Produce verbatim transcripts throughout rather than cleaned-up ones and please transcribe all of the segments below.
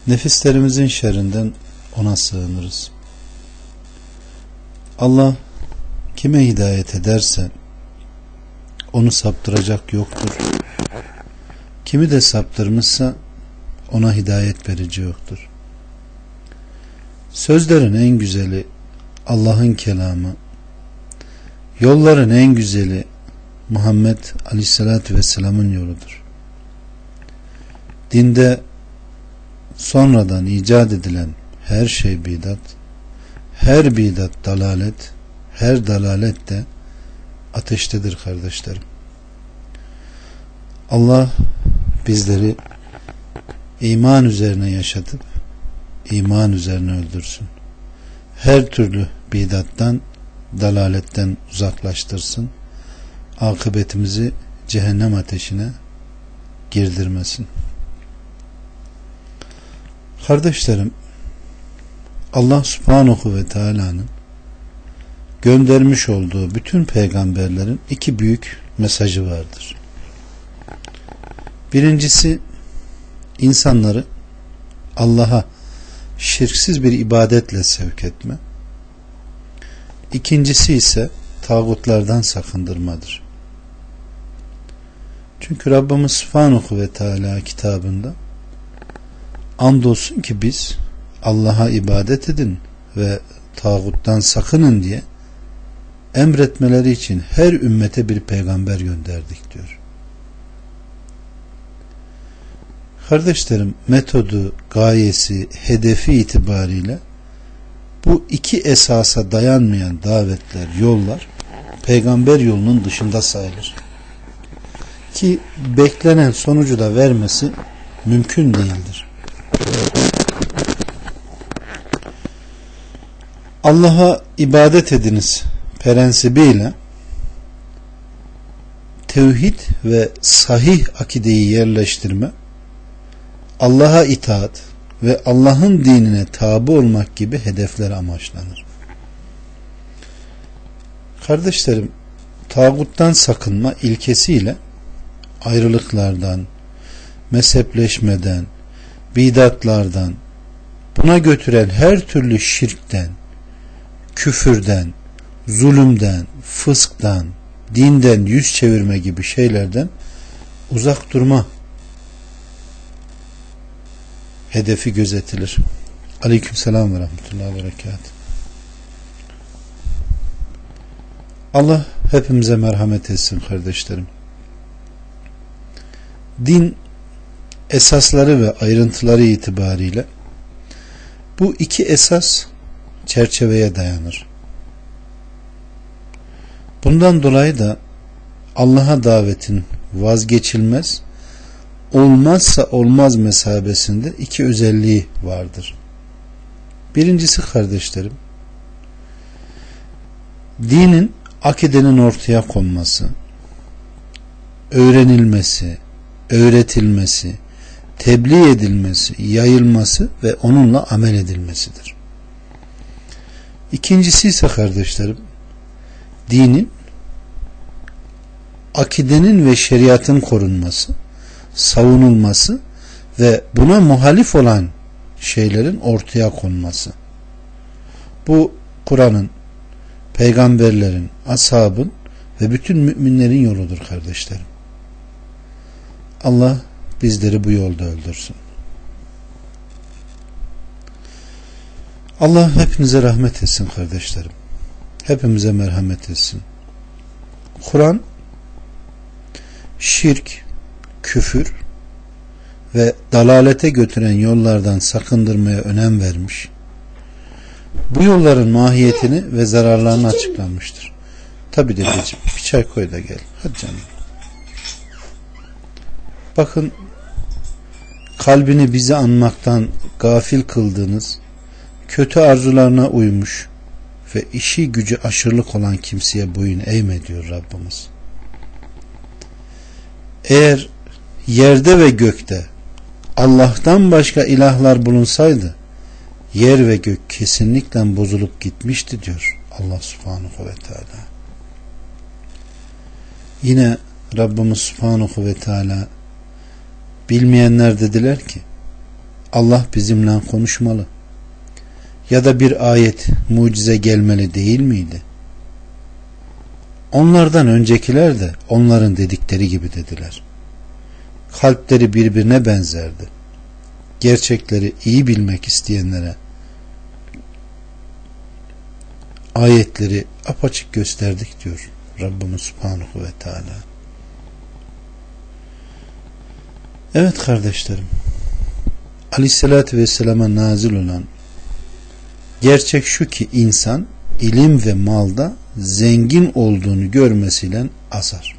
Nefislerimizin şerrinden ona sığınırız. Allah kime hidayet ederse onu saptıracak yoktur. Kimi de saptırmışsa ona hidayet verici yoktur. Sözlerin en güzeli Allah'ın kelamı, yolların en güzeli Muhammed Aleyhisselatü Vesselam'ın yoludur. Dinde sonradan icat edilen her şey bidat, her bidat dalalet, her dalalet de ateştedir kardeşlerim. Allah bizleri iman üzerine yaşatıp iman üzerine öldürsün. Her türlü bidattan, dalaletten uzaklaştırsın. Akıbetimizi cehennem ateşine girdirmesin. Kardeşlerim, Allah Subhanahu ve Teala'nın göndermiş olduğu bütün peygamberlerin iki büyük mesajı vardır. Birincisi, insanları Allah'a şirksiz bir ibadetle sevk etme. İkincisi ise tağutlardan sakındırmadır. Çünkü Rabbimiz Subhanahu ve Teala kitabında andolsun ki biz Allah'a ibadet edin ve tağuttan sakının diye emretmeleri için her ümmete bir peygamber gönderdik diyor. Kardeşlerim, metodu, gayesi, hedefi itibariyle bu iki esasa dayanmayan davetler, yollar peygamber yolunun dışında sayılır. Ki beklenen sonucu da vermesi mümkün değildir. Allah'a ibadet ediniz prensibiyle tevhid ve sahih akideyi yerleştirme, Allah'a itaat ve Allah'ın dinine tabi olmak gibi hedefler amaçlanır. Kardeşlerim, tağuttan sakınma ilkesiyle ayrılıklardan, mezhepleşmeden, bidatlardan, buna götüren her türlü şirkten, küfürden, zulümden, fısktan, dinden yüz çevirme gibi şeylerden uzak durma hedefi gözetilir. Aleykümselam ve rahmetullahi ve berekatuhu. Allah hepimize merhamet etsin kardeşlerim. Din esasları ve ayrıntıları itibariyle bu iki esas çerçeveye dayanır. Bundan dolayı da Allah'a davetin vazgeçilmez, olmazsa olmaz mesabesinde iki özelliği vardır. Birincisi kardeşlerim, dinin, akidenin ortaya konması, öğrenilmesi, öğretilmesi, tebliğ edilmesi, yayılması ve onunla amel edilmesidir. İkincisi ise kardeşlerim, dinin, akidenin ve şeriatın korunması, savunulması ve buna muhalif olan şeylerin ortaya konması. Bu Kur'an'ın, peygamberlerin, ashabın ve bütün müminlerin yoludur kardeşlerim. Allah bizleri bu yolda öldürsün. Allah hepinize rahmet etsin kardeşlerim. Hepimize merhamet etsin. Kur'an şirk, küfür ve dalalete götüren yollardan sakındırmaya önem vermiş. Bu yolların mahiyetini ve zararlarını açıklamıştır. Tabi dedeciğim, bir çay koy da gel. Hadi canım. Bakın, kalbini bizi anmaktan gafil kıldığınız, kötü arzularına uymuş ve işi gücü aşırılık olan kimseye boyun eğme diyor Rabbimiz. Eğer yerde ve gökte Allah'tan başka ilahlar bulunsaydı, yer ve gök kesinlikle bozulup gitmişti diyor Allah Subhanahu ve Teala. Yine Rabbimiz Subhanahu ve Teala, bilmeyenler dediler ki, Allah bizimle konuşmalı ya da bir ayet, mucize gelmeli değil miydi? Onlardan öncekiler de onların dedikleri gibi dediler. Kalpleri birbirine benzerdi. Gerçekleri iyi bilmek isteyenlere ayetleri apaçık gösterdik diyor Rabbimiz Subhanahu ve Teala. Evet kardeşlerim, Aleyhisselatü Vesselam'a nazil olan gerçek şu ki insan ilim ve malda zengin olduğunu görmesiyle azar.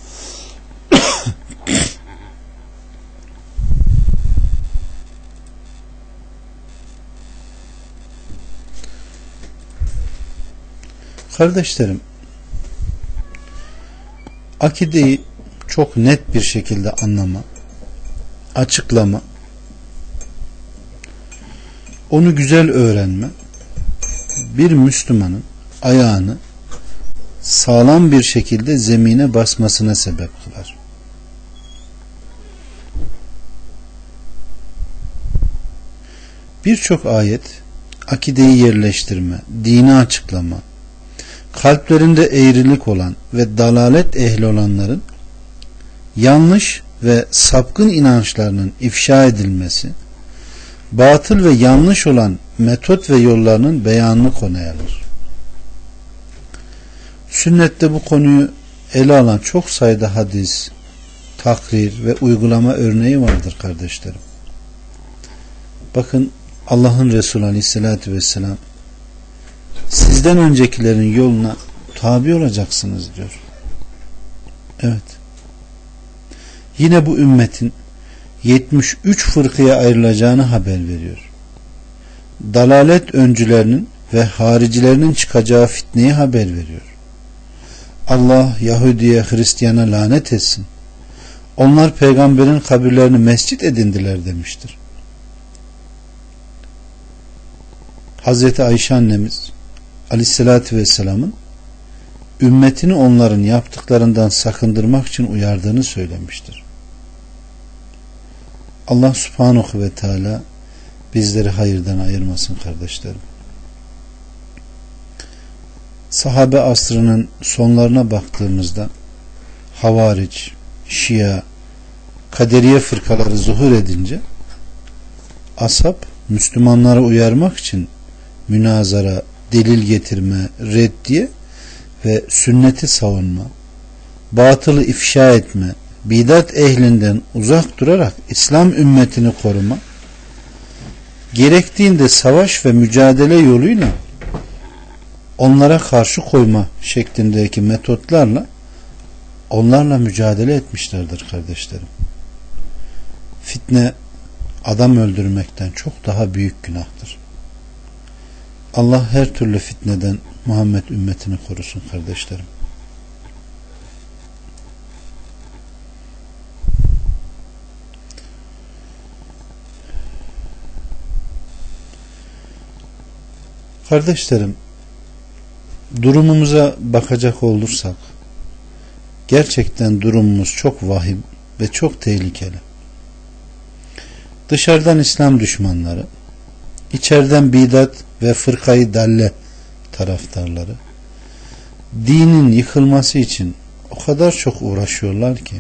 Kardeşlerim, akideyi çok net bir şekilde anlama, açıklama, onu güzel öğrenme, bir Müslümanın ayağını sağlam bir şekilde zemine basmasına sebep kılar. Birçok ayet akideyi yerleştirme, dini açıklama, kalplerinde eğrilik olan ve dalalet ehli olanların yanlış ve sapkın inançlarının ifşa edilmesi, batıl ve yanlış olan metot ve yollarının beyanını konuya alır. Sünnette bu konuyu ele alan çok sayıda hadis, takrir ve uygulama örneği vardır kardeşlerim. Bakın Allah'ın Resulü Aleyhisselatü Vesselam sizden öncekilerin yoluna tabi olacaksınız diyor. Evet. Yine bu ümmetin yetmiş üç fırkaya ayrılacağını haber veriyor. Dalalet öncülerinin ve haricilerinin çıkacağı fitneyi haber veriyor. Allah Yahudi'ye, Hristiyan'a lanet etsin. Onlar peygamberin kabirlerini mescit edindiler demiştir. Hazreti Ayşe annemiz Aleyhisselatü Vesselam'ın ümmetini onların yaptıklarından sakındırmak için uyardığını söylemiştir. Allah Subhanahu ve Teala bizleri hayırdan ayırmasın kardeşlerim. Sahabe asrının sonlarına baktığımızda Havaric, Şia, Kaderiye fırkaları zuhur edince ashab Müslümanları uyarmak için münazara, delil getirme, reddiye ve sünneti savunma, batılı ifşa etme, bidat ehlinden uzak durarak İslam ümmetini koruma, gerektiğinde savaş ve mücadele yoluyla onlara karşı koyma şeklindeki metotlarla onlarla mücadele etmişlerdir kardeşlerim. Fitne adam öldürmekten çok daha büyük günahtır. Allah her türlü fitneden Muhammed ümmetini korusun kardeşlerim. Kardeşlerim, durumumuza bakacak olursak gerçekten durumumuz çok vahim ve çok tehlikeli. Dışarıdan İslam düşmanları, içeriden bidat ve fırkayı dalle taraftarları dinin yıkılması için o kadar çok uğraşıyorlar ki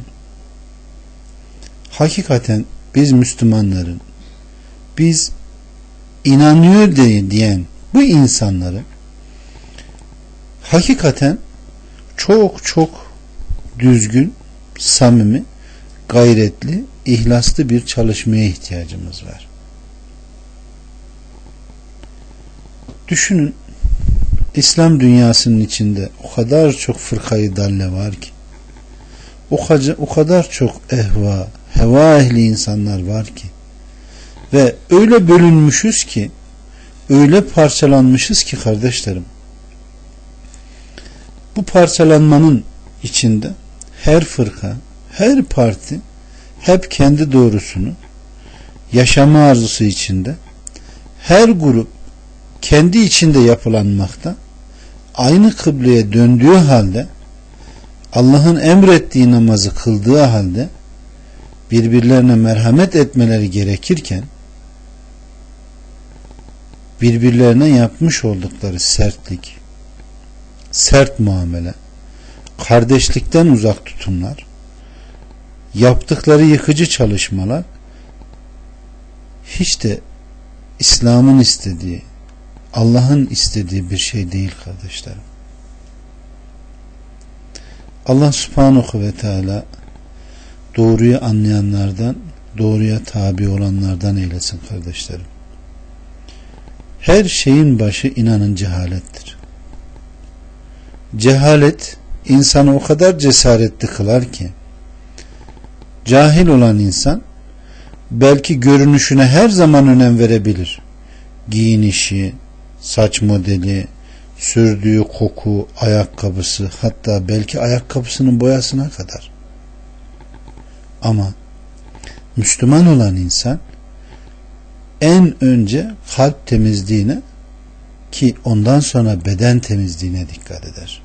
hakikaten biz Müslümanların, biz inanıyor diye diyen bu insanları hakikaten çok çok düzgün, samimi, gayretli, ihlaslı bir çalışmaya ihtiyacımız var. Düşünün, İslam dünyasının içinde o kadar çok fırkayı dalle var ki, o kadar, o kadar çok ehva, heva ehli insanlar var ki ve öyle bölünmüşüz ki, öyle parçalanmışız ki kardeşlerim, bu parçalanmanın içinde her fırka, her parti hep kendi doğrusunu yaşama arzusu içinde, her grup kendi içinde yapılanmakta, aynı kıbleye döndüğü halde, Allah'ın emrettiği namazı kıldığı halde birbirlerine merhamet etmeleri gerekirken birbirlerine yapmış oldukları sertlik, sert muamele, kardeşlikten uzak tutumlar, yaptıkları yıkıcı çalışmalar hiç de İslam'ın istediği, Allah'ın istediği bir şey değil kardeşlerim. Allah subhanahu ve teala doğruyu anlayanlardan, doğruya tabi olanlardan eylesin kardeşlerim. Her şeyin başı inanın cehalettir. Cehalet insanı o kadar cesaretli kılar ki, cahil olan insan belki görünüşüne her zaman önem verebilir. Giyinişi, saç modeli, sürdüğü koku, ayakkabısı, hatta belki ayakkabısının boyasına kadar. Ama Müslüman olan insan en önce kalp temizliğine, ki ondan sonra beden temizliğine dikkat eder.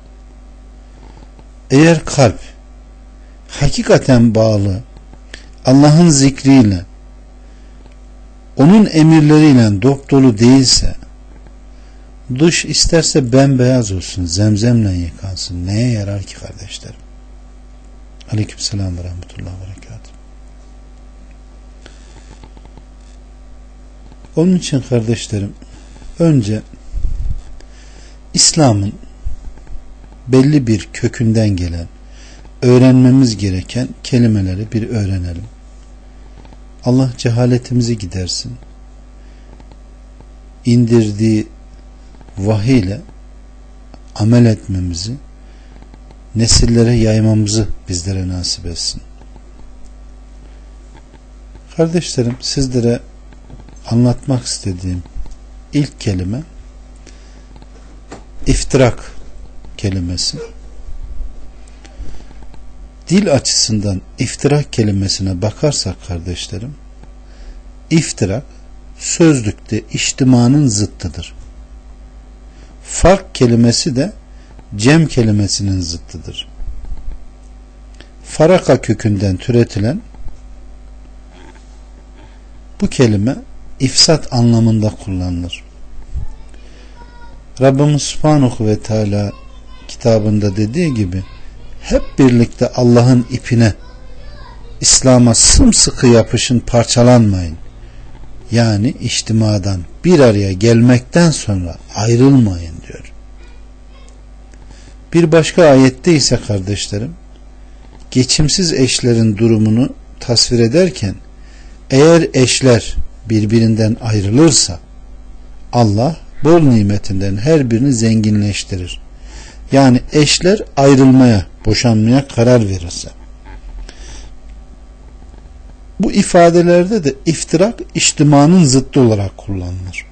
Eğer kalp hakikaten bağlı, Allah'ın zikriyle, onun emirleriyle dop dolu değilse, dış isterse bembeyaz olsun, zemzemle yıkansın, neye yarar ki kardeşlerim? Aleykümselam ve rahmetullahi ve berekatuhu. Onun için kardeşlerim, önce İslam'ın belli bir kökünden gelen, öğrenmemiz gereken kelimeleri bir öğrenelim. Allah cehaletimizi gidersin. İndirdiği vahiy ile amel etmemizi, nesillere yaymamızı bizlere nasip etsin. Kardeşlerim, sizlere anlatmak istediğim ilk kelime iftirak kelimesi. Dil açısından iftirak kelimesine bakarsak kardeşlerim, iftirak sözlükte içtimanın zıttıdır. Fark kelimesi de cem kelimesinin zıttıdır. Faraka kökünden türetilen bu kelime ifsat anlamında kullanılır. Rabbimiz Subhanahu ve Teala kitabında dediği gibi, hep birlikte Allah'ın ipine, İslam'a sımsıkı yapışın, parçalanmayın. Yani içtimadan, bir araya gelmekten sonra ayrılmayın diyor. Bir başka ayette ise kardeşlerim, geçimsiz eşlerin durumunu tasvir ederken, eğer eşler birbirinden ayrılırsa Allah bol nimetinden her birini zenginleştirir. Yani eşler ayrılmaya, boşanmaya karar verirse. Bu ifadelerde de iftirak içtimanın zıttı olarak kullanılır.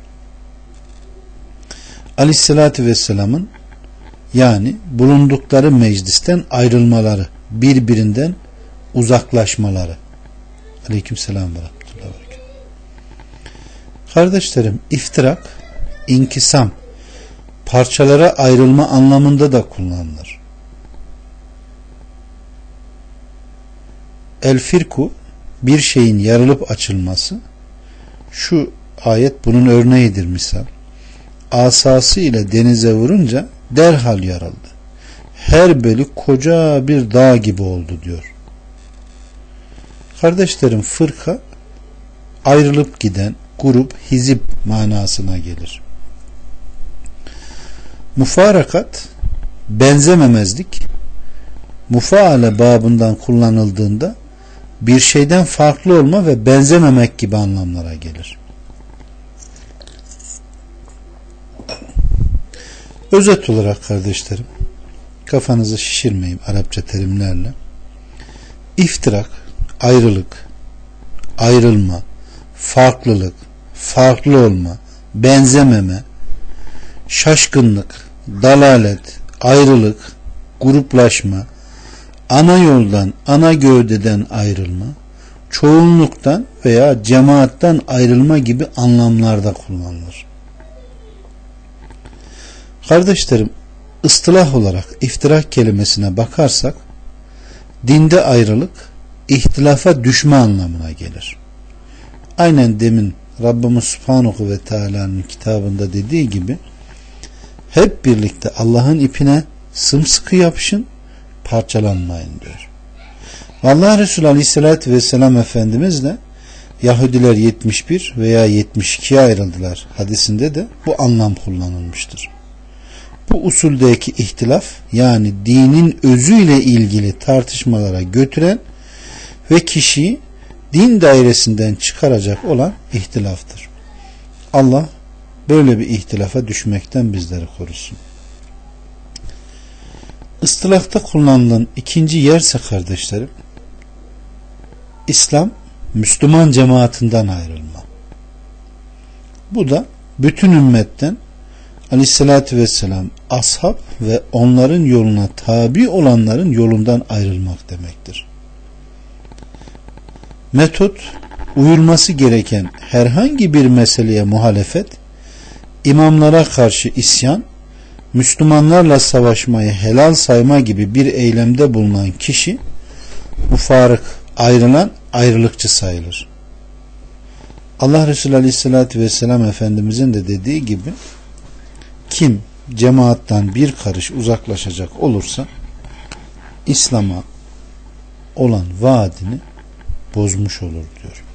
Aleyhissalatü vesselamın, yani bulundukları meclisten ayrılmaları, birbirinden uzaklaşmaları. Aleykümselam ve rahmetullahi ve berekatuhu. Kardeşlerim, iftirak, inkisam, parçalara ayrılma anlamında da kullanılır. El firku, bir şeyin yarılıp açılması. Şu ayet bunun örneğidir misal. Asası ile denize vurunca derhal yarıldı. Her beli koca bir dağ gibi oldu diyor. Kardeşlerim, fırka ayrılıp giden, grup, hizip manasına gelir. Mufarakat benzememezlik, mufaale babından kullanıldığında bir şeyden farklı olma ve benzememek gibi anlamlara gelir. Özet olarak kardeşlerim, kafanızı şişirmeyin Arapça terimlerle. İftirak, ayrılık, ayrılma, farklılık, farklı olma, benzememe, şaşkınlık, dalalet, ayrılık, gruplaşma, ana yoldan, ana gövdeden ayrılma, çoğunluktan veya cemaatten ayrılma gibi anlamlarda kullanılır. Kardeşlerim, ıstılah olarak iftirak kelimesine bakarsak, dinde ayrılık, ihtilafa düşme anlamına gelir. Aynen demin Rabbimiz Subhanahu ve Teala'nın kitabında dediği gibi hep birlikte Allah'ın ipine sımsıkı yapışın, parçalanmayın diyor. Allah Resulü Aleyhisselatü Vesselam Efendimiz de Yahudiler yetmiş bir veya yetmiş ikiye ayrıldılar hadisinde de bu anlam kullanılmıştır. Bu usuldeki ihtilaf, yani dinin özüyle ilgili tartışmalara götüren ve kişiyi din dairesinden çıkaracak olan ihtilaftır. Allah böyle bir ihtilafa düşmekten bizleri korusun. İstilahta kullanılan ikinci yerse kardeşlerim, İslam Müslüman cemaatinden ayrılma. Bu da bütün ümmetten Aleyhissalatü Vesselam, ashab ve onların yoluna tabi olanların yolundan ayrılmak demektir. Metot, uyulması gereken herhangi bir meseleye muhalefet, imamlara karşı isyan, Müslümanlarla savaşmayı helal sayma gibi bir eylemde bulunan kişi mufarık, ayrılan, ayrılıkçı sayılır. Allah Resulü Aleyhisselatü Vesselam Efendimizin de dediği gibi kim cemaattan bir karış uzaklaşacak olursa İslam'a olan vaadini bozmuş olur diyor.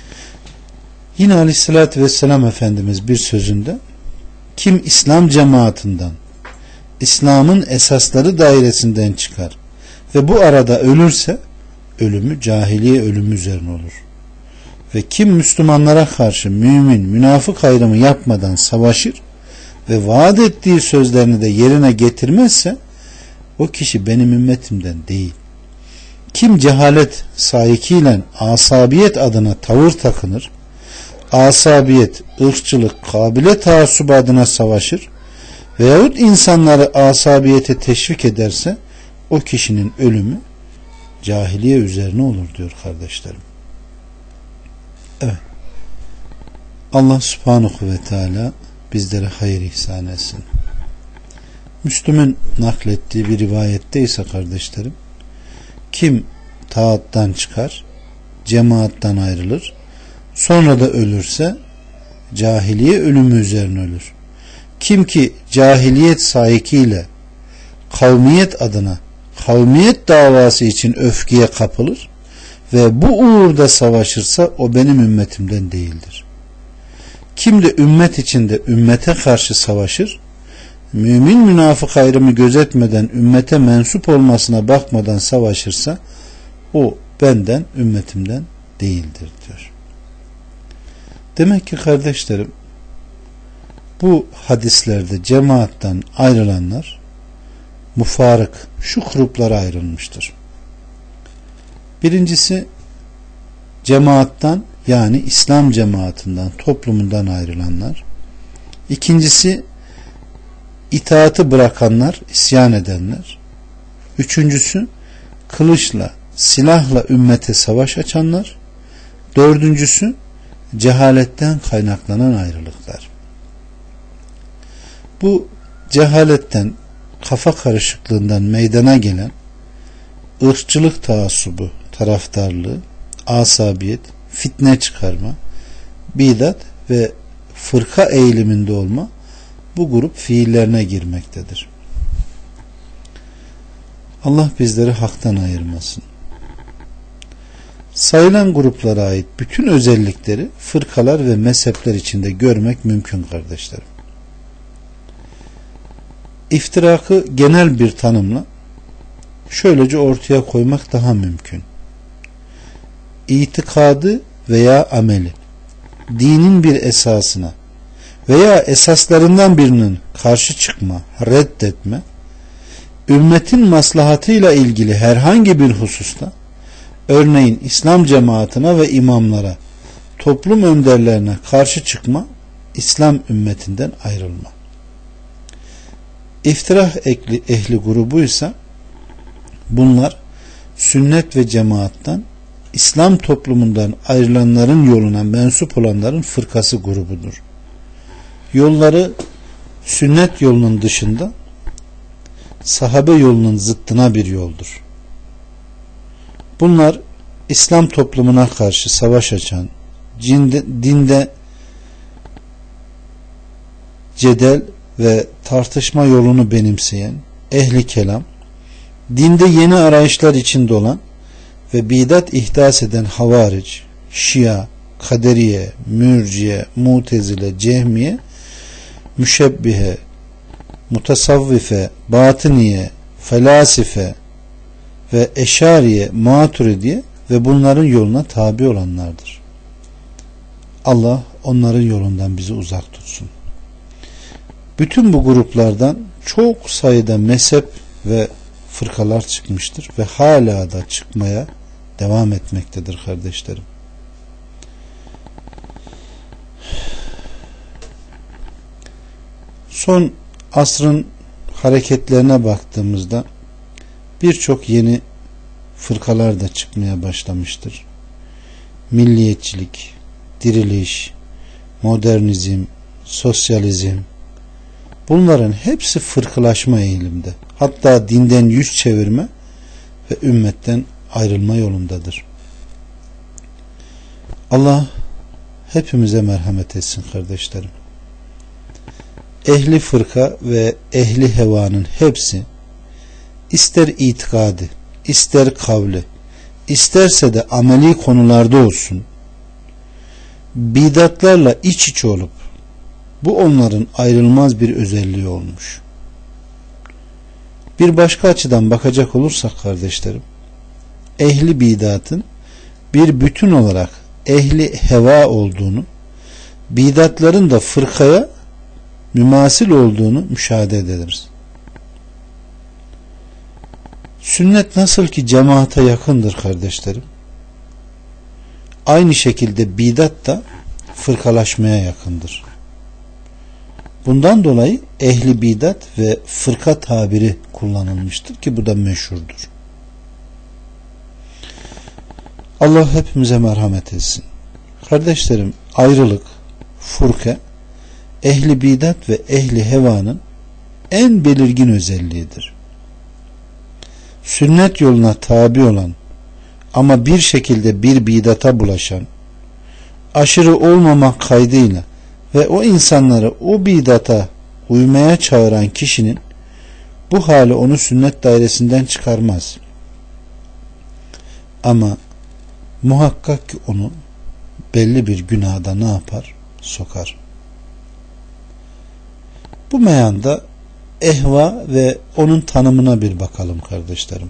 Yine Aleyhisselatü Vesselam Efendimiz bir sözünde kim İslam cemaatinden, İslam'ın esasları dairesinden çıkar ve bu arada ölürse ölümü cahiliye ölümü üzerine olur. Ve kim Müslümanlara karşı mümin, münafık ayrımı yapmadan savaşır ve vaat ettiği sözlerini de yerine getirmezse o kişi benim ümmetimden değil. Kim cehalet sahikiyle asabiyet adına tavır takınır, asabiyet, ırkçılık, kabile taassubu adına savaşır veyahut insanları asabiyete teşvik ederse o kişinin ölümü cahiliye üzerine olur diyor kardeşlerim. Evet. Allah Subhanahu ve Teala bizlere hayır ihsan etsin. Müslüm'ün naklettiği bir rivayette ise kardeşlerim, kim taattan çıkar, cemaattan ayrılır, sonra da ölürse cahiliye ölümü üzerine ölür. Kim ki cahiliyet sahikiyle kavmiyet adına, kavmiyet davası için öfkeye kapılır ve bu uğurda savaşırsa o benim ümmetimden değildir. Kim de ümmet içinde ümmete karşı savaşır, mümin münafık ayrımı gözetmeden ümmete mensup olmasına bakmadan savaşırsa o benden, ümmetimden değildir diyor. Demek ki kardeşlerim, bu hadislerde cemaattan ayrılanlar mufarık, şu gruplara ayrılmıştır. Birincisi cemaattan, yani İslam cemaatinden, toplumundan ayrılanlar. İkincisi itaatı bırakanlar, isyan edenler. Üçüncüsü kılıçla, silahla ümmete savaş açanlar. Dördüncüsü cehaletten kaynaklanan ayrılıklar. Bu cehaletten, kafa karışıklığından meydana gelen ırkçılık taassubu, taraftarlığı, asabiyet, fitne çıkarma, bidat ve fırka eğiliminde olma bu grup fiillerine girmektedir. Allah bizleri haktan ayırmasın. Sayılan gruplara ait bütün özellikleri fırkalar ve mezhepler içinde görmek mümkün kardeşlerim. İftirakı genel bir tanımla şöylece ortaya koymak daha mümkün. İtikadı veya ameli, dinin bir esasına veya esaslarından birinin karşı çıkma, reddetme, ümmetin maslahatıyla ilgili herhangi bir hususta, örneğin İslam cemaatine ve imamlara, toplum önderlerine karşı çıkma, İslam ümmetinden ayrılma. İftirah ehli, ehli grubuysa bunlar sünnet ve cemaattan, İslam toplumundan ayrılanların yoluna mensup olanların fırkası grubudur. Yolları sünnet yolunun dışında, sahabe yolunun zıttına bir yoldur. Bunlar İslam toplumuna karşı savaş açan, cinde, dinde cedel ve tartışma yolunu benimseyen ehli kelam, dinde yeni arayışlar içinde olan ve bidat ihdas eden havaric, şia, kaderiye, mürciye, mutezile, cehmiye, müşebbihe, mutasavvife, batıniye, felasife ve eşariye, maturidiye ve bunların yoluna tabi olanlardır. Allah onların yolundan bizi uzak tutsun. Bütün bu gruplardan çok sayıda mezhep ve fırkalar çıkmıştır ve hala da çıkmaya devam etmektedir kardeşlerim. Son asrın hareketlerine baktığımızda birçok yeni fırkalar da çıkmaya başlamıştır. Milliyetçilik, diriliş, modernizm, sosyalizm, bunların hepsi fırkalaşma eğilimde. Hatta dinden yüz çevirme ve ümmetten ayrılma yolundadır. Allah hepimize merhamet etsin kardeşlerim. Ehli fırka ve ehli hevanın hepsi ister itikadi, ister kavli, isterse de ameli konularda olsun, bidatlarla iç içe olup bu onların ayrılmaz bir özelliği olmuş. Bir başka açıdan bakacak olursak kardeşlerim, ehli bidatın bir bütün olarak ehli heva olduğunu, bidatların da fırkaya mümasil olduğunu müşahede ederiz. Sünnet nasıl ki cemaate yakındır kardeşlerim, aynı şekilde bidat da fırkalaşmaya yakındır. Bundan dolayı ehli bidat ve fırka tabiri kullanılmıştır ki bu da meşhurdur. Allah hepimize merhamet etsin. Kardeşlerim, ayrılık, fırka, ehli bidat ve ehli hevanın en belirgin özelliğidir. Sünnet yoluna tabi olan ama bir şekilde bir bidata bulaşan, aşırı olmamak kaydıyla ve o insanları o bidata uymaya çağıran kişinin bu hali onu sünnet dairesinden çıkarmaz. Ama muhakkak ki onu belli bir günahda ne yapar? Sokar. Bu meyanda ehva ve onun tanımına bir bakalım kardeşlerim.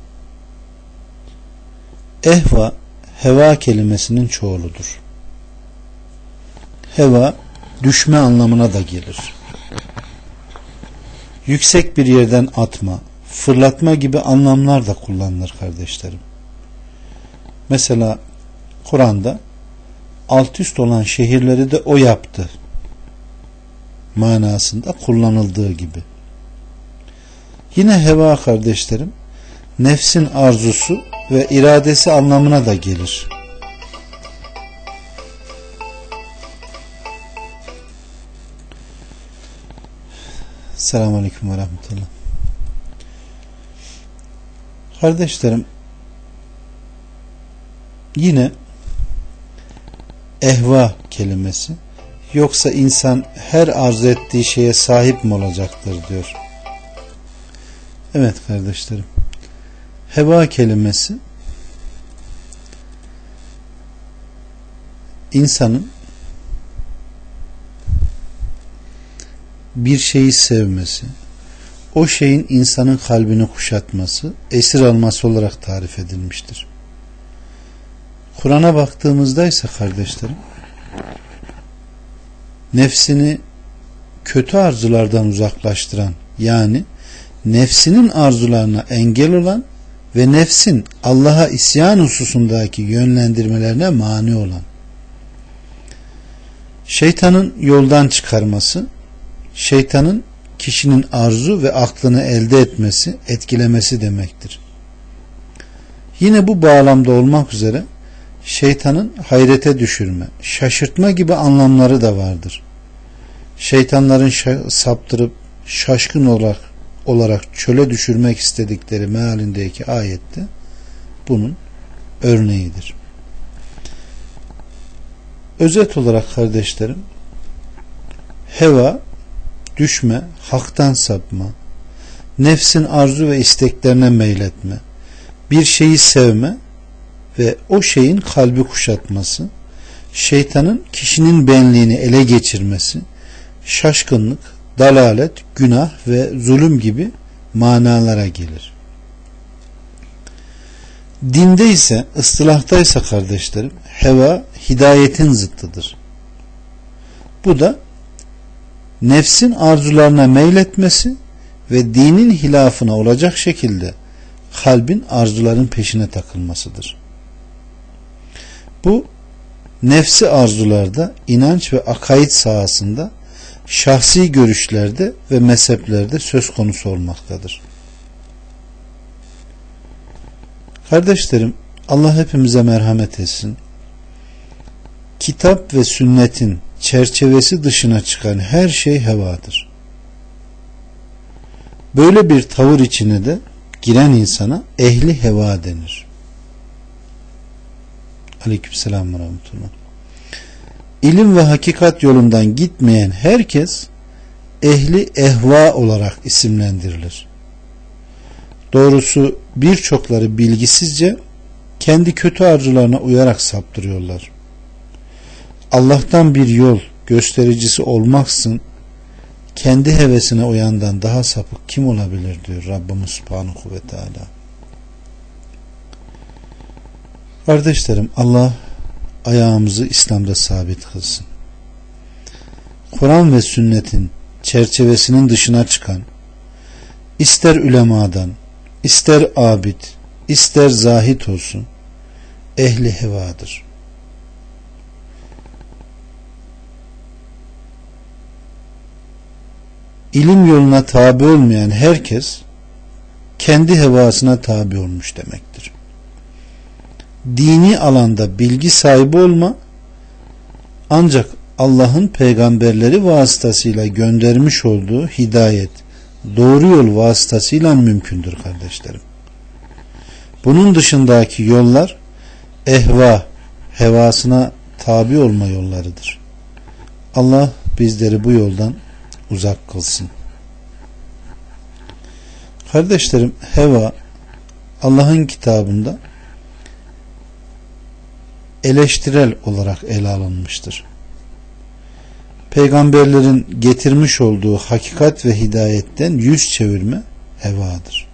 Ehva, heva kelimesinin çoğuludur. Heva, düşme anlamına da gelir. Yüksek bir yerden atma, fırlatma gibi anlamlar da kullanılır kardeşlerim. Mesela Kur'an'da alt üst olan şehirleri de o yaptı manasında kullanıldığı gibi. Yine heva kardeşlerim, nefsin arzusu ve iradesi anlamına da gelir. Selamun Aleyküm ve Rahmetullah. Kardeşlerim, yine ehva kelimesi, yoksa insan her arzu ettiği şeye sahip mi olacaktır diyor. Evet kardeşlerim, heva kelimesi insanın bir şeyi sevmesi, o şeyin insanın kalbini kuşatması, esir alması olarak tarif edilmiştir. Kur'an'a baktığımızda ise kardeşlerim, nefsini kötü arzulardan uzaklaştıran, yani nefsinin arzularına engel olan ve nefsin Allah'a isyan hususundaki yönlendirmelerine mani olan, şeytanın yoldan çıkarması, şeytanın kişinin arzu ve aklını elde etmesi, etkilemesi demektir. Yine bu bağlamda olmak üzere şeytanın hayrete düşürme, şaşırtma gibi anlamları da vardır. Şeytanların şa- saptırıp şaşkın olarak olarak çöle düşürmek istedikleri mealindeki ayette bunun örneğidir. Özet olarak kardeşlerim, heva düşme, haktan sapma, nefsin arzu ve isteklerine meyletme, bir şeyi sevme ve o şeyin kalbi kuşatması, şeytanın kişinin benliğini ele geçirmesi, şaşkınlık, dalalet, günah ve zulüm gibi manalara gelir. Dinde ise, ıstılahtaysa kardeşlerim, heva hidayetin zıttıdır. Bu da nefsin arzularına meyletmesi ve dinin hilafına olacak şekilde kalbin arzuların peşine takılmasıdır. Bu nefsi arzularda, inanç ve akaid sahasında, şahsi görüşlerde ve mezheplerde söz konusu olmaktadır. Kardeşlerim, Allah hepimize merhamet etsin. Kitap ve sünnetin çerçevesi dışına çıkan her şey hevadır. Böyle bir tavır içine de giren insana ehli heva denir. Aleykümselam ve rahmetullah. İlim ve hakikat yolundan gitmeyen herkes ehli ehva olarak isimlendirilir. Doğrusu birçokları bilgisizce kendi kötü arzularına uyarak saptırıyorlar. Allah'tan bir yol göstericisi olmaksın kendi hevesine uyandan daha sapık kim olabilir diyor Rabbimiz Subhanahu ve Teala. Kardeşlerim, Allah ayağımızı İslam'da sabit kılsın. Kur'an ve sünnetin çerçevesinin dışına çıkan, ister ulemadan, ister abid, ister zahit olsun, ehli hevadır. İlim yoluna tabi olmayan herkes kendi hevasına tabi olmuş demektir. Dini alanda bilgi sahibi olma ancak Allah'ın peygamberleri vasıtasıyla göndermiş olduğu hidayet, doğru yol vasıtasıyla mümkündür kardeşlerim. Bunun dışındaki yollar ehva, hevasına tabi olma yollarıdır. Allah bizleri bu yoldan uzak kılsın. Kardeşlerim, heva Allah'ın kitabında eleştirel olarak ele alınmıştır. Peygamberlerin getirmiş olduğu hakikat ve hidayetten yüz çevirme hevadır.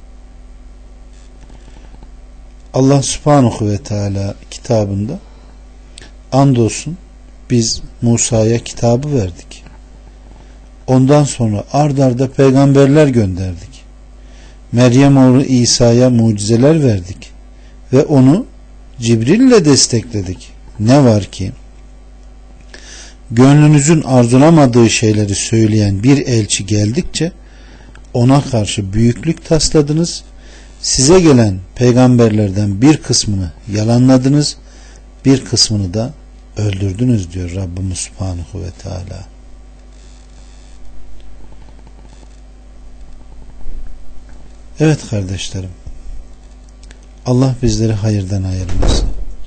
Allah Subhanahu ve Teala kitabında andolsun biz Musa'ya kitabı verdik. Ondan sonra ard arda peygamberler gönderdik. Meryem oğlu İsa'ya mucizeler verdik ve onu Cibril ile destekledik. Ne var ki gönlünüzün arzulamadığı şeyleri söyleyen bir elçi geldikçe ona karşı büyüklük tasladınız. Size gelen peygamberlerden bir kısmını yalanladınız, bir kısmını da öldürdünüz diyor Rabbimiz Subhanahu ve Teala. Evet kardeşlerim, Allah bizleri hayırdan ayırmasın.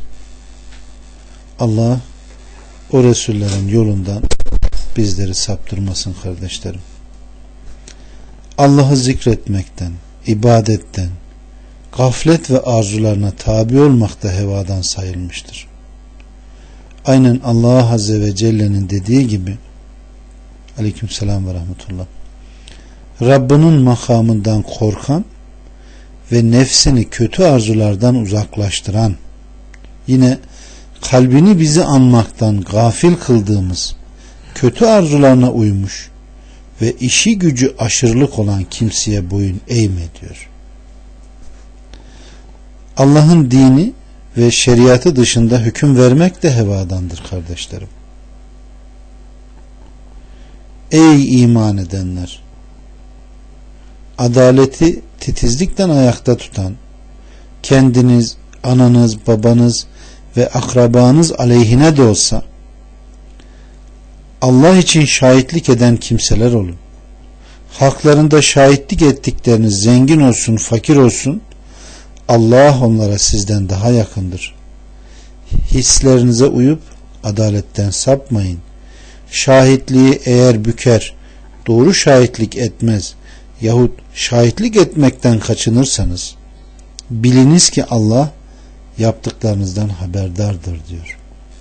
Allah o Resullerin yolundan bizleri saptırmasın kardeşlerim. Allah'ı zikretmekten, ibadetten, gaflet ve arzularına tabi olmak da hevadan sayılmıştır. Aynen Allah Azze ve Celle'nin dediği gibi, aleykümselam ve rahmetullah, Rabbinin makamından korkan ve nefsini kötü arzulardan uzaklaştıran, yine kalbini bizi anmaktan gafil kıldığımız kötü arzularına uymuş ve işi gücü aşırılık olan kimseye boyun eğme diyor. Allah'ın dini ve şeriatı dışında hüküm vermek de hevadandır kardeşlerim. Ey iman edenler! Adaleti titizlikten ayakta tutan, kendiniz, ananız, babanız ve akrabanız aleyhine de olsa Allah için şahitlik eden kimseler olun. Haklarında şahitlik ettikleriniz zengin olsun, fakir olsun, Allah onlara sizden daha yakındır. Hislerinize uyup adaletten sapmayın. Şahitliği eğer büker, doğru şahitlik etmez yahut şahitlik etmekten kaçınırsanız biliniz ki Allah yaptıklarınızdan haberdardır diyor.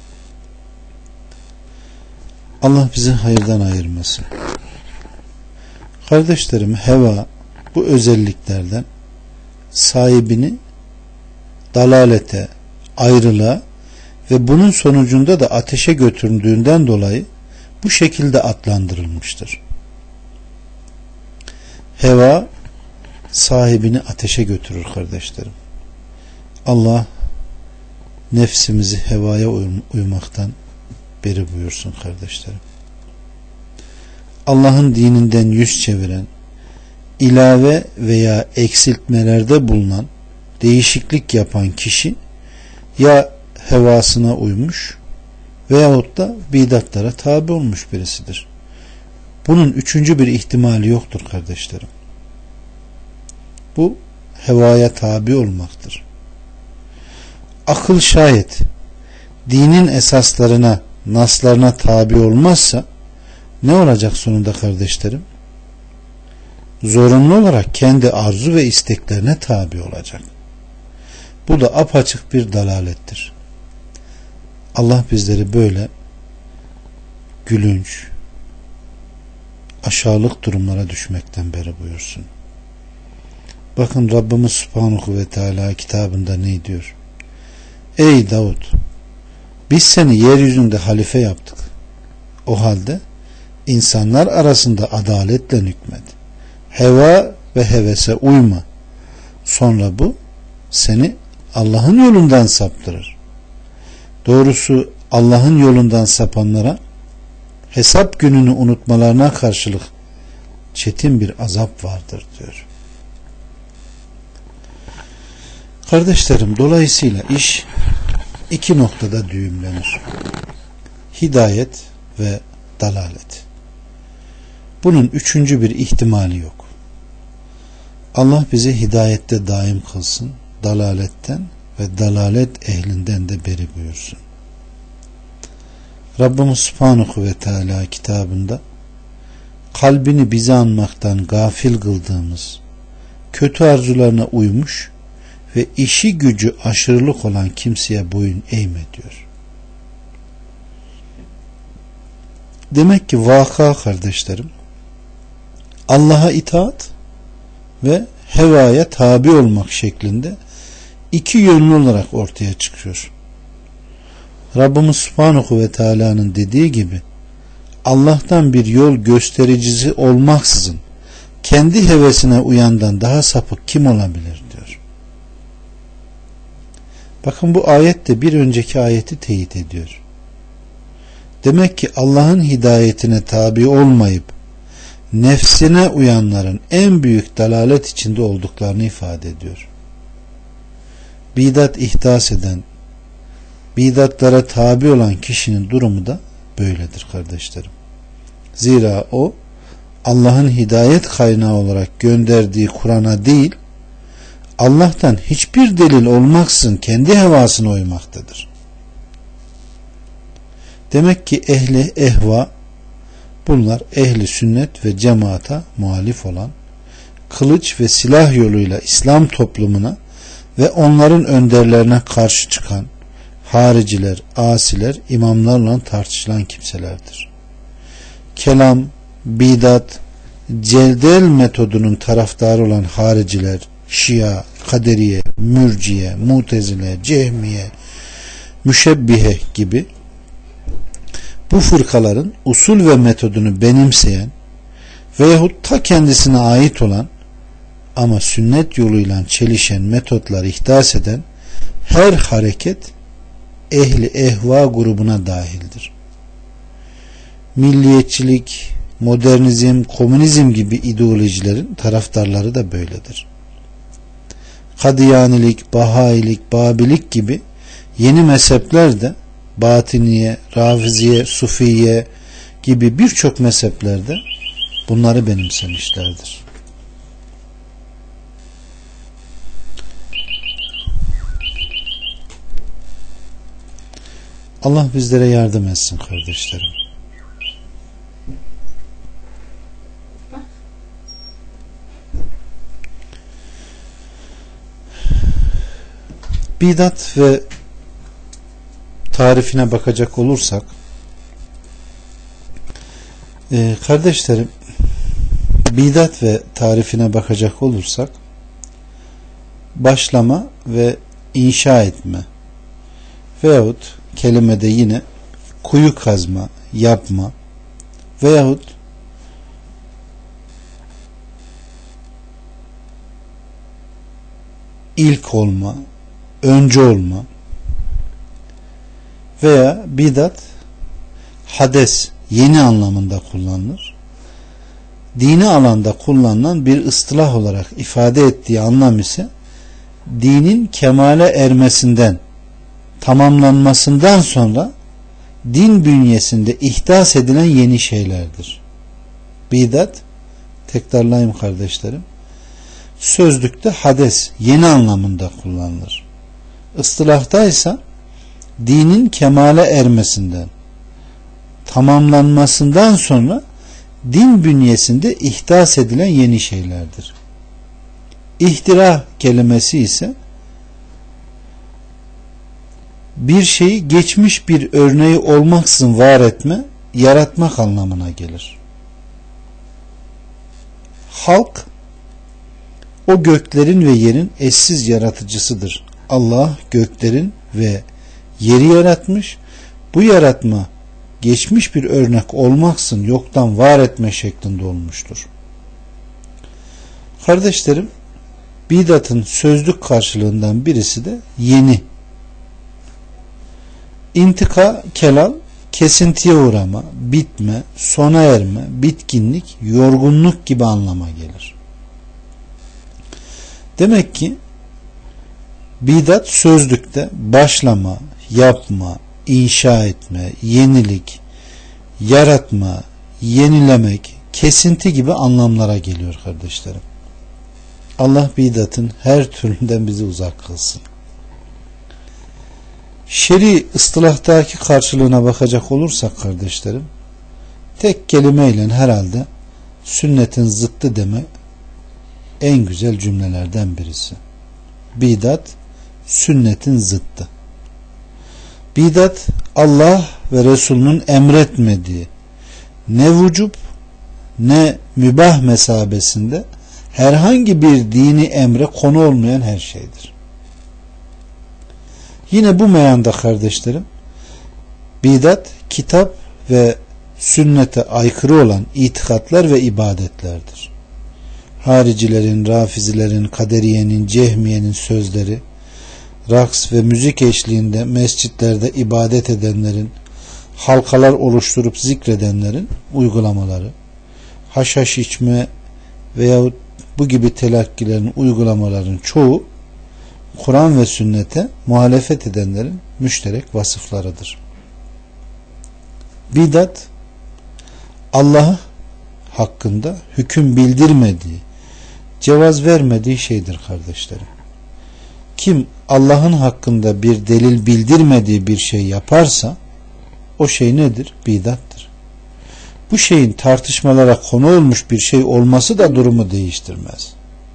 Allah bizi hayırdan ayırmasın. Kardeşlerim, heva bu özelliklerden sahibini dalalete, ayrılığa ve bunun sonucunda da ateşe götürdüğünden dolayı bu şekilde adlandırılmıştır. Heva sahibini ateşe götürür kardeşlerim. Allah nefsimizi hevaya uymaktan beri buyursun kardeşlerim. Allah'ın dininden yüz çeviren, ilave veya eksiltmelerde bulunan, değişiklik yapan kişi ya hevasına uymuş veyahut da bidatlara tabi olmuş birisidir. Bunun üçüncü bir ihtimali yoktur kardeşlerim. Bu hevaya tabi olmaktır. Akıl şayet dinin esaslarına, naslarına tabi olmazsa ne olacak sonunda kardeşlerim? Zorunlu olarak kendi arzu ve isteklerine tabi olacak. Bu da apaçık bir dalalettir. Allah bizleri böyle gülünç, aşağılık durumlara düşmekten beri buyursun. Bakın Rabbimiz Subhanahu ve Teala kitabında ne diyor? Ey Davud, biz seni yeryüzünde halife yaptık. O halde insanlar arasında adaletle hükmet. Heva ve hevese uyma. Sonra bu seni Allah'ın yolundan saptırır. Doğrusu Allah'ın yolundan sapanlara hesap gününü unutmalarına karşılık çetin bir azap vardır diyor. Kardeşlerim, dolayısıyla iş iki noktada düğümlenir. Hidayet ve dalalet. Bunun üçüncü bir ihtimali yok. Allah bizi hidayette daim kılsın, dalaletten ve dalalet ehlinden de beri buyursun. Rabbimiz Subhanahu ve Teala kitabında kalbini bize anmaktan gafil kıldığımız, kötü arzularına uymuş ve işi gücü aşırılık olan kimseye boyun eğme diyor. Demek ki vaka kardeşlerim, Allah'a itaat ve hevaya tabi olmak şeklinde iki yönlü olarak ortaya çıkıyor. Rabbimiz Subhanahu ve Teala'nın dediği gibi Allah'tan bir yol göstericisi olmaksızın kendi hevesine uyandan daha sapık kim olabilir diyor. Bakın bu ayet de bir önceki ayeti teyit ediyor. Demek ki Allah'ın hidayetine tabi olmayıp nefsine uyanların en büyük dalalet içinde olduklarını ifade ediyor. Bidat ihdas eden, bidatlara tabi olan kişinin durumu da böyledir kardeşlerim. Zira o Allah'ın hidayet kaynağı olarak gönderdiği Kur'an'a değil, Allah'tan hiçbir delil olmaksızın kendi hevasına uymaktadır. Demek ki ehli ehva, bunlar ehli sünnet ve cemaata muhalif olan, kılıç ve silah yoluyla İslam toplumuna ve onların önderlerine karşı çıkan hariciler, asiler, imamlarla tartışılan kimselerdir. Kelam, bidat, celdel metodunun taraftarı olan hariciler, Şia, Kaderiye, Mürciye, Mutezile, Cehmiye, Müşebbihe gibi bu fırkaların usul ve metodunu benimseyen veyahut ta kendisine ait olan ama sünnet yoluyla çelişen metotları ihdas eden her hareket ehli ehva grubuna dahildir. Milliyetçilik, modernizm, komünizm gibi ideolojilerin taraftarları da böyledir. Kadiyanilik, Bahailik, Babilik gibi yeni mezhepler de Batiniye, Rafiziye, Sufiye gibi birçok mezheplerde bunları benimsemişlerdir. Allah bizlere yardım etsin kardeşlerim. Bidat ve tarifine bakacak olursak, e, kardeşlerim, bidat ve tarifine bakacak olursak, başlama ve inşa etme veyahut kelimede yine kuyu kazma, yapma veyahut ilk olma, önce olma veya bidat hades, yeni anlamında kullanılır. Dini alanda kullanılan bir ıstılah olarak ifade ettiği anlam ise dinin kemale ermesinden, tamamlanmasından sonra din bünyesinde ihdas edilen yeni şeylerdir. Bidat, tekrarlayayım kardeşlerim, sözlükte hades, yeni anlamında kullanılır. Istılahta ise dinin kemale ermesinden, tamamlanmasından sonra din bünyesinde ihdas edilen yeni şeylerdir. İhtira kelimesi ise bir şeyi geçmiş bir örneği olmaksızın var etme, yaratmak anlamına gelir. Halk, o göklerin ve yerin eşsiz yaratıcısıdır. Allah göklerin ve yeri yaratmış. Bu yaratma geçmiş bir örnek olmaksın yoktan var etme şeklinde olmuştur. Kardeşlerim, bidatın sözlük karşılığından birisi de yeni. İntika, kelal, kesintiye uğrama, bitme, sona erme, bitkinlik, yorgunluk gibi anlama gelir. Demek ki bidat sözlükte başlama, yapma, inşa etme, yenilik, yaratma, yenilemek, kesinti gibi anlamlara geliyor kardeşlerim. Allah bidatın her türünden bizi uzak kılsın. Şer'i ıstılahtaki karşılığına bakacak olursak kardeşlerim, tek kelimeyle herhalde sünnetin zıttı deme en güzel cümlelerden birisi. Bidat sünnetin zıttı. Bidat Allah ve Resulünün emretmediği, ne vücub ne mübah mesabesinde herhangi bir dini emre konu olmayan her şeydir. Yine bu meyanda kardeşlerim, bidat kitap ve sünnete aykırı olan itikatlar ve ibadetlerdir. Haricilerin, rafizilerin, kaderiyenin, cehmiyenin sözleri, raks ve müzik eşliğinde mescitlerde ibadet edenlerin, halkalar oluşturup zikredenlerin uygulamaları, haşhaş içme veyahut bu gibi telakkilerin, uygulamaların çoğu Kur'an ve sünnete muhalefet edenlerin müşterek vasıflarıdır. Bidat, Allah hakkında hüküm bildirmediği, cevaz vermediği şeydir kardeşlerim. Kim Allah'ın hakkında bir delil bildirmediği bir şey yaparsa o şey nedir? Bidattır. Bu şeyin tartışmalara konu olmuş bir şey olması da durumu değiştirmez.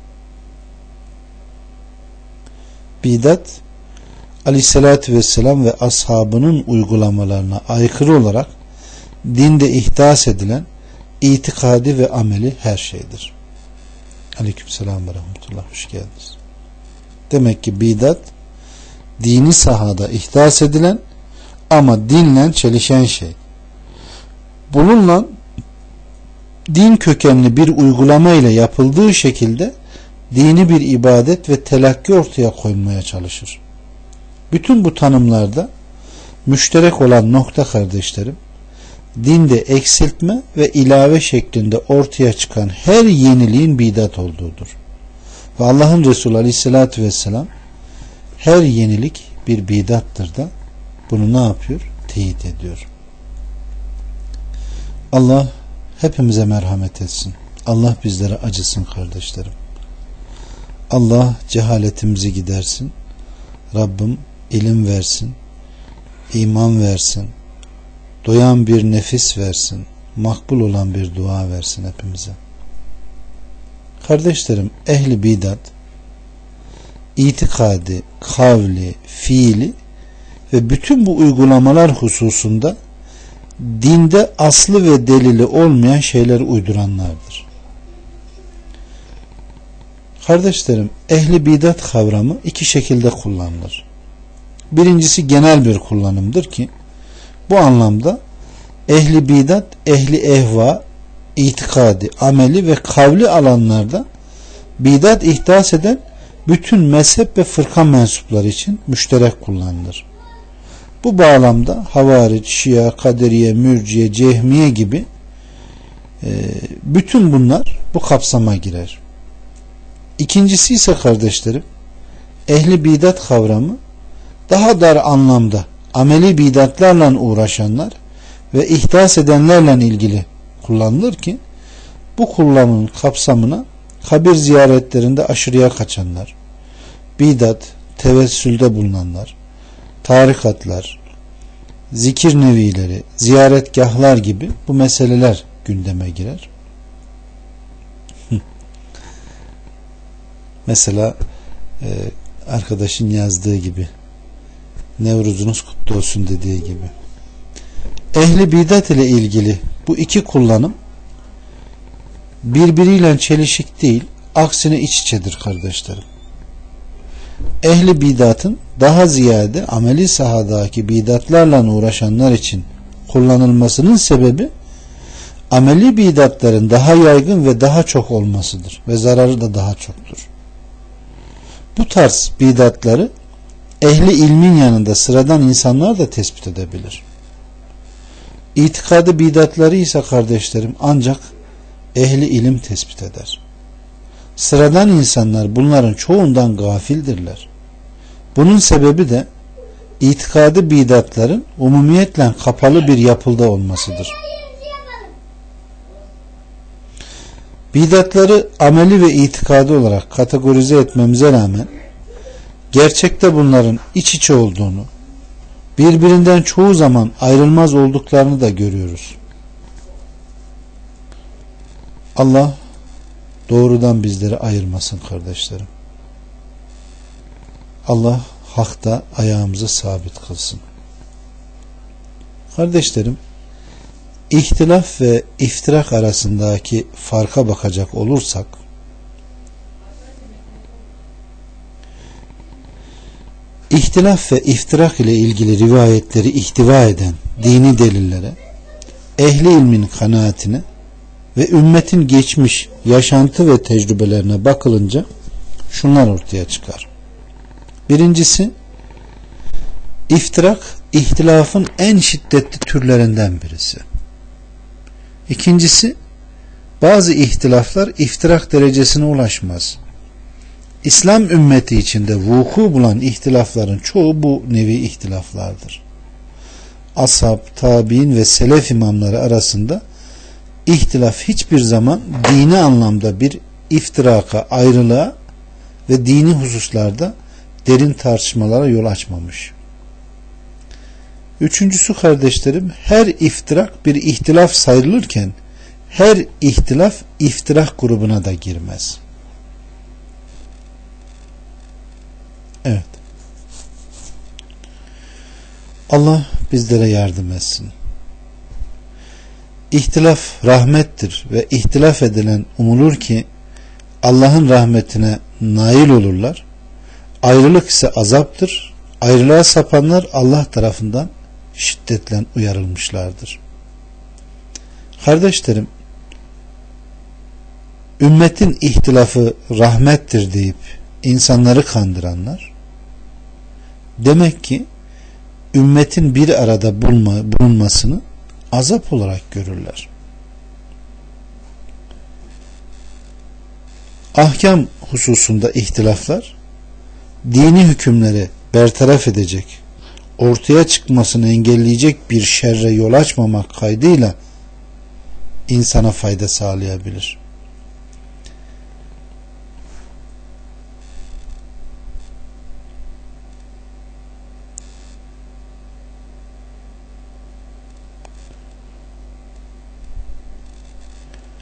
Bidat, Aleyhisselatü Vesselam ve ashabının uygulamalarına aykırı olarak dinde ihdas edilen itikadi ve ameli her şeydir. Aleykümselam ve rahmetullah. Hoş geldiniz. Demek ki bidat dini sahada ihdas edilen ama dinle çelişen şey. Bununla din kökenli bir uygulama ile yapıldığı şekilde dini bir ibadet ve telakki ortaya koymaya çalışır. Bütün bu tanımlarda müşterek olan nokta kardeşlerim, dinde eksiltme ve ilave şeklinde ortaya çıkan her yeniliğin bidat olduğudur. Ve Allah'ın Resulü Aleyhisselatü Vesselam her yenilik bir bidattır da bunu ne yapıyor? Teyit ediyor. Allah hepimize merhamet etsin. Allah bizlere acısın kardeşlerim. Allah cehaletimizi gidersin. Rabbim ilim versin, iman versin, doyan bir nefis versin, makbul olan bir dua versin hepimize. Kardeşlerim, ehli bidat itikadi, kavli, fiili ve bütün bu uygulamalar hususunda dinde aslı ve delili olmayan şeyler uyduranlardır. Kardeşlerim, ehli bidat kavramı iki şekilde kullanılır. Birincisi genel bir kullanımdır ki bu anlamda ehli bidat, ehli ehva, itikadi, ameli ve kavli alanlarda bidat ihdas eden bütün mezhep ve fırka mensupları için müşterek kullanılır. Bu bağlamda Havariç, Şia, Kaderiye, Mürciye, Cehmiye gibi e, bütün bunlar bu kapsama girer. İkincisi ise kardeşlerim, ehli bidat kavramı daha dar anlamda ameli bidatlarla uğraşanlar ve ihdas edenlerle ilgili kullanılır ki bu kullanımın kapsamına kabir ziyaretlerinde aşırıya kaçanlar, bidat, tevessülde bulunanlar, tarikatlar, zikir nevileri, ziyaretgahlar gibi bu meseleler gündeme girer. Mesela e, arkadaşın yazdığı gibi, Nevruzunuz kutlu olsun dediği gibi. Ehli bidat ile ilgili bu iki kullanım birbiriyle çelişik değil, aksine iç içedir kardeşlerim. Ehli bidatın daha ziyade ameli sahadaki bidatlarla uğraşanlar için kullanılmasının sebebi ameli bidatların daha yaygın ve daha çok olmasıdır ve zararı da daha çoktur. Bu tarz bidatları ehli ilmin yanında sıradan insanlar da tespit edebilir. İtikadi bidatları ise kardeşlerim ancak ehli ilim tespit eder. Sıradan insanlar bunların çoğundan gafildirler. Bunun sebebi de itikadi bidatların umumiyetle kapalı bir yapıda olmasıdır. Bidatları ameli ve itikadi olarak kategorize etmemize rağmen gerçekte bunların iç içe olduğunu, birbirinden çoğu zaman ayrılmaz olduklarını da görüyoruz. Allah doğrudan bizleri ayırmasın kardeşlerim. Allah hakta ayağımızı sabit kılsın. Kardeşlerim, ihtilaf ve iftirak arasındaki farka bakacak olursak, İhtilaf ve iftirak ile ilgili rivayetleri ihtiva eden dini delillere, ehli ilmin kanaatine ve ümmetin geçmiş yaşantı ve tecrübelerine bakılınca şunlar ortaya çıkar. Birincisi, iftirak ihtilafın en şiddetli türlerinden birisi. İkincisi, bazı ihtilaflar iftirak derecesine ulaşmaz. İslam ümmeti içinde vuku bulan ihtilafların çoğu bu nevi ihtilaflardır. Ashab, tabiin ve selef imamları arasında ihtilaf hiçbir zaman dini anlamda bir iftiraka, ayrılığa ve dini hususlarda derin tartışmalara yol açmamış. Üçüncüsü kardeşlerim, her iftirak bir ihtilaf sayılırken her ihtilaf iftirak grubuna da girmez. Evet. Allah bizlere yardım etsin. İhtilaf rahmettir ve ihtilaf edilen umulur ki Allah'ın rahmetine nail olurlar. Ayrılık ise azaptır. Ayrılığa sapanlar Allah tarafından şiddetle uyarılmışlardır. Kardeşlerim, ümmetin ihtilafı rahmettir deyip insanları kandıranlar, demek ki ümmetin bir arada bulunma, bulunmasını azap olarak görürler. Ahkam hususunda ihtilaflar dini hükümleri bertaraf edecek, ortaya çıkmasını engelleyecek bir şerre yol açmamak kaydıyla insana fayda sağlayabilir.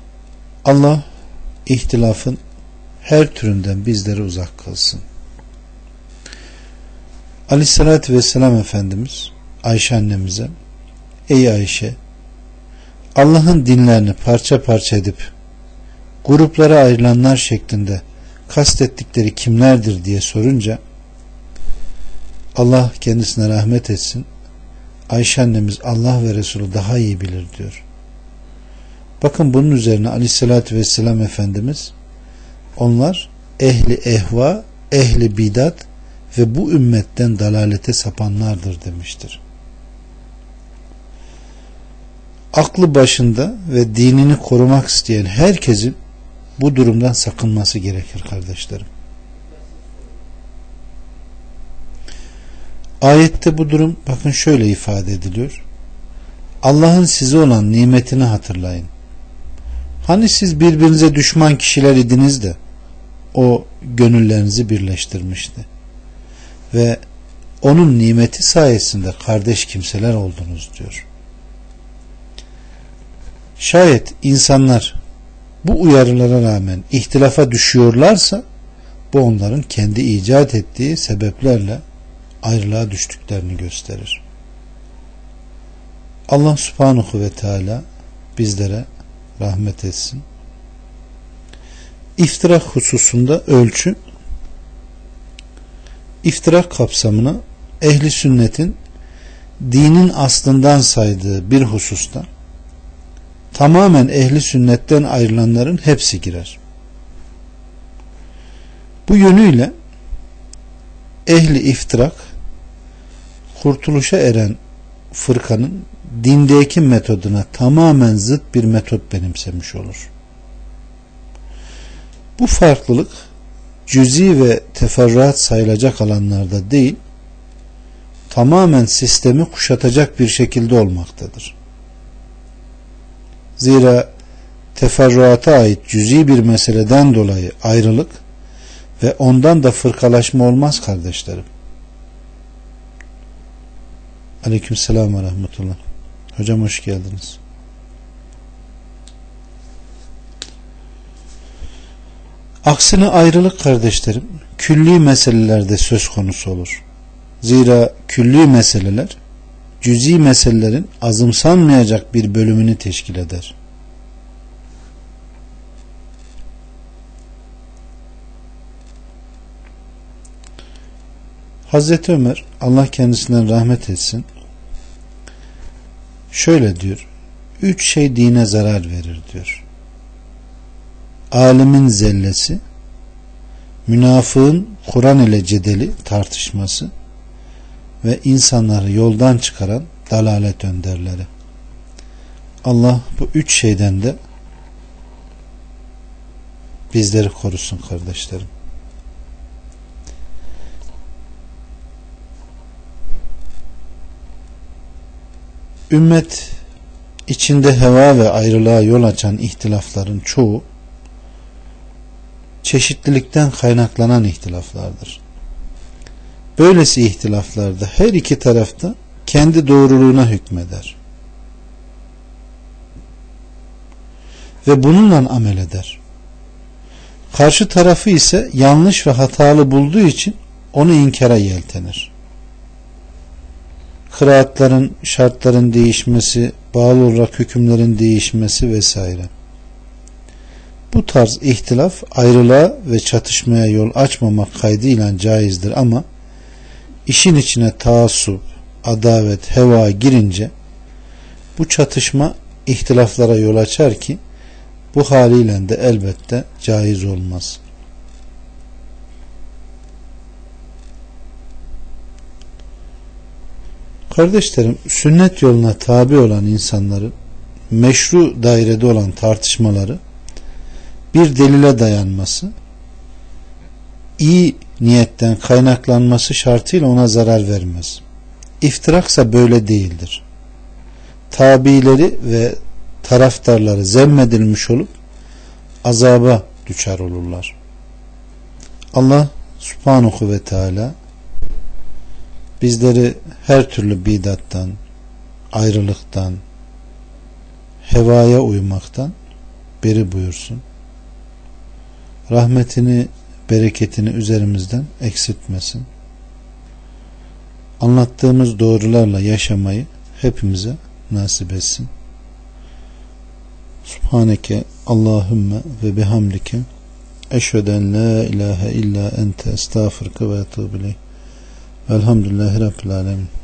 Allah ihtilafın her türünden bizleri uzak kılsın. Aleyhissalatü vesselam Efendimiz Ayşe annemize, ey Ayşe, Allah'ın dinlerini parça parça edip gruplara ayrılanlar şeklinde kastettikleri kimlerdir diye sorunca, Allah kendisine rahmet etsin, Ayşe annemiz Allah ve Resulü daha iyi bilir diyor. Bakın bunun üzerine Aleyhissalatü vesselam Efendimiz, onlar ehli ehva, ehli bidat ve bu ümmetten dalalete sapanlardır demiştir. Aklı başında ve dinini korumak isteyen herkesin bu durumdan sakınması gerekir kardeşlerim. Ayette bu durum bakın şöyle ifade ediliyor. Allah'ın size olan nimetini hatırlayın. Hani siz birbirinize düşman kişiler idiniz de o gönüllerinizi birleştirmişti. Ve onun nimeti sayesinde kardeş kimseler oldunuz diyor. Şayet insanlar bu uyarılara rağmen ihtilafa düşüyorlarsa bu onların kendi icat ettiği sebeplerle ayrılığa düştüklerini gösterir. Allah subhanahu ve teala bizlere rahmet etsin. İftira hususunda ölçü, iftira kapsamını ehli sünnetin dinin aslından saydığı bir hususta tamamen ehli sünnetten ayrılanların hepsi girer. Bu yönüyle ehli iftirak kurtuluşa eren fırkanın dindeki metoduna tamamen zıt bir metot benimsemiş olur. Bu farklılık cüzi ve teferruat sayılacak alanlarda değil, tamamen sistemi kuşatacak bir şekilde olmaktadır. Zira teferruata ait cüzi bir meseleden dolayı ayrılık ve ondan da fırkalaşma olmaz kardeşlerim. Aleykümselam ve rahmetullah. Hocam hoş geldiniz. Aksine ayrılık kardeşlerim külli meselelerde söz konusu olur. Zira külli meseleler cüzi meselelerin azımsanmayacak bir bölümünü teşkil eder. Hazreti Ömer, Allah kendisinden rahmet etsin, şöyle diyor: üç şey dine zarar verir diyor. Alimin zellesi, münafığın Kur'an ile cedeli tartışması ve insanları yoldan çıkaran dalalet önderleri. Allah bu üç şeyden de bizleri korusun kardeşlerim. Ümmet içinde heva ve ayrılığa yol açan ihtilafların çoğu çeşitlilikten kaynaklanan ihtilaflardır. Böylesi ihtilaflarda her iki tarafta kendi doğruluğuna hükmeder ve bununla amel eder. Karşı tarafı ise yanlış ve hatalı bulduğu için onu inkara yeltenir. Kıraatların, şartların değişmesi, bağlı olarak hükümlerin değişmesi vesaire. Bu tarz ihtilaf ayrılığa ve çatışmaya yol açmamak kaydıyla caizdir ama işin içine taassup, adavet, heva girince bu çatışma ihtilaflara yol açar ki bu haliyle de elbette caiz olmaz. Kardeşlerim, sünnet yoluna tabi olan insanların meşru dairede olan tartışmaları bir delile dayanması, iyi niyetten kaynaklanması şartıyla ona zarar vermez. İftiraksa böyle değildir. Tabileri ve taraftarları zemmedilmiş olup azaba düçar olurlar. Allah Subhanahu ve Teala bizleri her türlü bidattan, ayrılıktan, hevaya uymaktan beri buyursun. Rahmetini, bereketini üzerimizden eksiltmesin. anlattığımız doğrularla yaşamayı hepimize nasip etsin. Subhaneke Allahümme ve bihamdike eşheden la ilahe illa ente estağfurke ve etûbü ileyh. Velhamdülillahi Rabbil alemin.